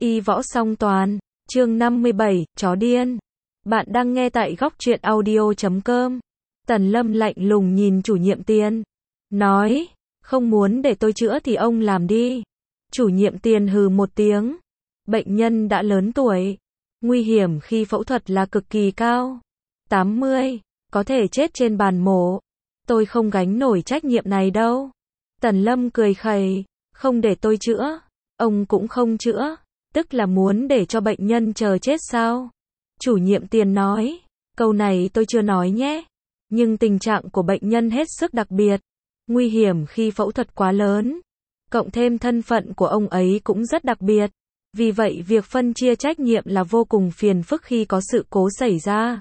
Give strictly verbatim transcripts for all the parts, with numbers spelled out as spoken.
Y Võ Song Toàn, chương năm mươi bảy, chó điên. Bạn đang nghe tại góc truyện audio chấm com. Tần Lâm lạnh lùng nhìn chủ nhiệm Tiền, nói, không muốn để tôi chữa thì ông làm đi. Chủ nhiệm Tiền hừ một tiếng. Bệnh nhân đã lớn tuổi, nguy hiểm khi phẫu thuật là cực kỳ cao. tám mươi, có thể chết trên bàn mổ. Tôi không gánh nổi trách nhiệm này đâu. Tần Lâm cười khẩy, không để tôi chữa, ông cũng không chữa, tức là muốn để cho bệnh nhân chờ chết sao? Chủ nhiệm Tiền nói, câu này tôi chưa nói nhé, nhưng tình trạng của bệnh nhân hết sức đặc biệt, nguy hiểm khi phẫu thuật quá lớn, cộng thêm thân phận của ông ấy cũng rất đặc biệt, vì vậy việc phân chia trách nhiệm là vô cùng phiền phức khi có sự cố xảy ra.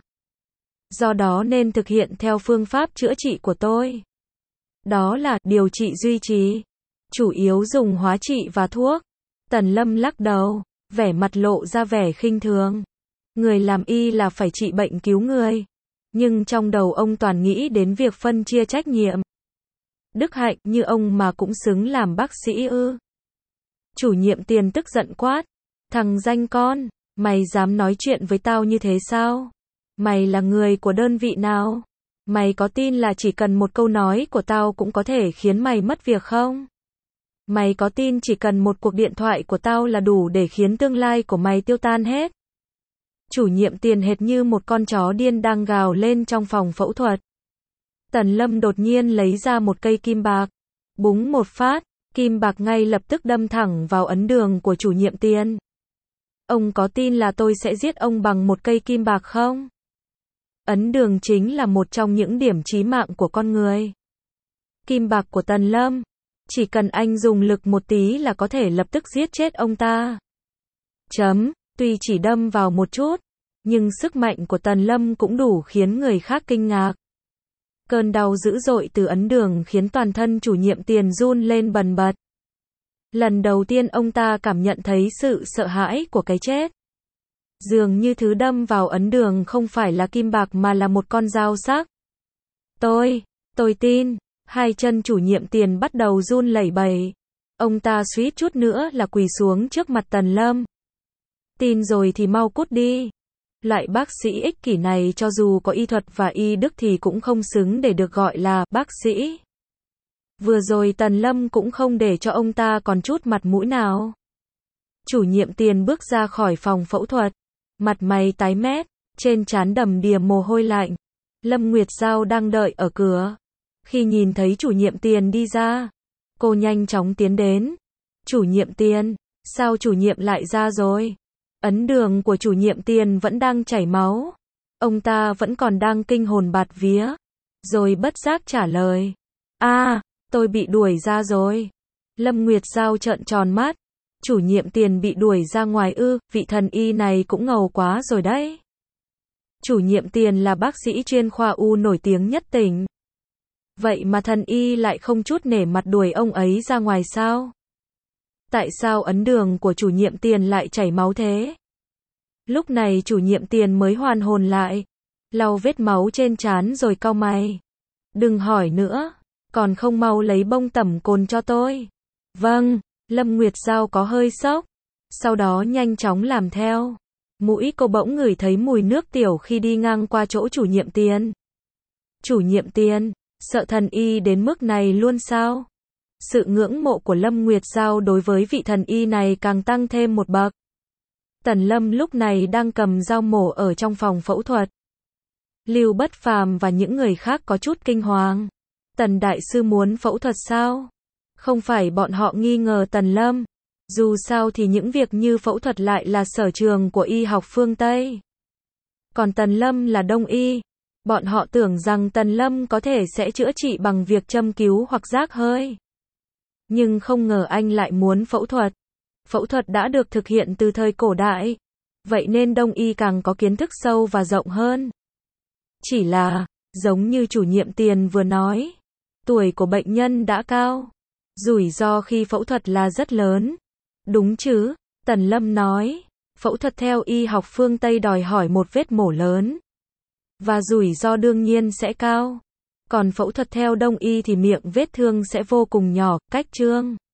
Do đó nên thực hiện theo phương pháp chữa trị của tôi. Đó là điều trị duy trì, chủ yếu dùng hóa trị và thuốc. Tần Lâm lắc đầu, vẻ mặt lộ ra vẻ khinh thường. Người làm y là phải trị bệnh cứu người. Nhưng trong đầu ông toàn nghĩ đến việc phân chia trách nhiệm. Đức hạnh như ông mà cũng xứng làm bác sĩ ư? Chủ nhiệm Tiền tức giận quát. Thằng danh con, mày dám nói chuyện với tao như thế sao? Mày là người của đơn vị nào? Mày có tin là chỉ cần một câu nói của tao cũng có thể khiến mày mất việc không? Mày có tin chỉ cần một cuộc điện thoại của tao là đủ để khiến tương lai của mày tiêu tan hết? Chủ nhiệm Tiền hệt như một con chó điên đang gào lên trong phòng phẫu thuật. Tần Lâm đột nhiên lấy ra một cây kim bạc, búng một phát, kim bạc ngay lập tức đâm thẳng vào ấn đường của chủ nhiệm Tiền. Ông có tin là tôi sẽ giết ông bằng một cây kim bạc không? Ấn đường chính là một trong những điểm chí mạng của con người. Kim bạc của Tần Lâm, chỉ cần anh dùng lực một tí là có thể lập tức giết chết ông ta. Chấm, tuy chỉ đâm vào một chút, nhưng sức mạnh của Tần Lâm cũng đủ khiến người khác kinh ngạc. Cơn đau dữ dội từ ấn đường khiến toàn thân chủ nhiệm Tiền run lên bần bật. Lần đầu tiên ông ta cảm nhận thấy sự sợ hãi của cái chết. Dường như thứ đâm vào ấn đường không phải là kim bạc mà là một con dao sắc. Tôi, tôi tin. Hai chân chủ nhiệm Tiền bắt đầu run lẩy bẩy. Ông ta suýt chút nữa là quỳ xuống trước mặt Tần Lâm. Tin rồi thì mau cút đi. Loại bác sĩ ích kỷ này cho dù có y thuật và y đức thì cũng không xứng để được gọi là bác sĩ. Vừa rồi Tần Lâm cũng không để cho ông ta còn chút mặt mũi nào. Chủ nhiệm Tiền bước ra khỏi phòng phẫu thuật. Mặt mày tái mét, trên trán đầm đìa mồ hôi lạnh. Lâm Nguyệt Giao đang đợi ở cửa. Khi nhìn thấy chủ nhiệm Tiền đi ra, cô nhanh chóng tiến đến. Chủ nhiệm Tiền, sao chủ nhiệm lại ra rồi? Ấn đường của chủ nhiệm Tiền vẫn đang chảy máu. Ông ta vẫn còn đang kinh hồn bạt vía. Rồi bất giác trả lời. À, tôi bị đuổi ra rồi. Lâm Nguyệt Giao trợn tròn mắt. Chủ nhiệm Tiền bị đuổi ra ngoài ư, vị thần y này cũng ngầu quá rồi đấy. Chủ nhiệm Tiền là bác sĩ chuyên khoa U nổi tiếng nhất tỉnh. Vậy mà thần y lại không chút nể mặt đuổi ông ấy ra ngoài sao? Tại sao ấn đường của chủ nhiệm Tiền lại chảy máu thế? Lúc này chủ nhiệm Tiền mới hoàn hồn lại, lau vết máu trên trán rồi cau mày. Đừng hỏi nữa, còn không mau lấy bông tẩm cồn cho tôi. Vâng, Lâm Nguyệt Giao có hơi sốc, sau đó nhanh chóng làm theo. Mũi cô bỗng ngửi thấy mùi nước tiểu khi đi ngang qua chỗ chủ nhiệm Tiền. Chủ nhiệm Tiền, sợ thần y đến mức này luôn sao? Sự ngưỡng mộ của Lâm Nguyệt Giao đối với vị thần y này càng tăng thêm một bậc. Tần Lâm lúc này đang cầm dao mổ ở trong phòng phẫu thuật. Lưu Bất Phàm và những người khác có chút kinh hoàng. Tần đại sư muốn phẫu thuật sao? Không phải bọn họ nghi ngờ Tần Lâm. Dù sao thì những việc như phẫu thuật lại là sở trường của y học phương Tây. Còn Tần Lâm là Đông y. Bọn họ tưởng rằng Tần Lâm có thể sẽ chữa trị bằng việc châm cứu hoặc rác hơi. Nhưng không ngờ anh lại muốn phẫu thuật. Phẫu thuật đã được thực hiện từ thời cổ đại. Vậy nên Đông y càng có kiến thức sâu và rộng hơn. Chỉ là, giống như chủ nhiệm Tiền vừa nói, tuổi của bệnh nhân đã cao. Rủi ro khi phẫu thuật là rất lớn. Đúng chứ? Tần Lâm nói. Phẫu thuật theo y học phương Tây đòi hỏi một vết mổ lớn. Và rủi ro đương nhiên sẽ cao. Còn phẫu thuật theo Đông y thì miệng vết thương sẽ vô cùng nhỏ, cách trương.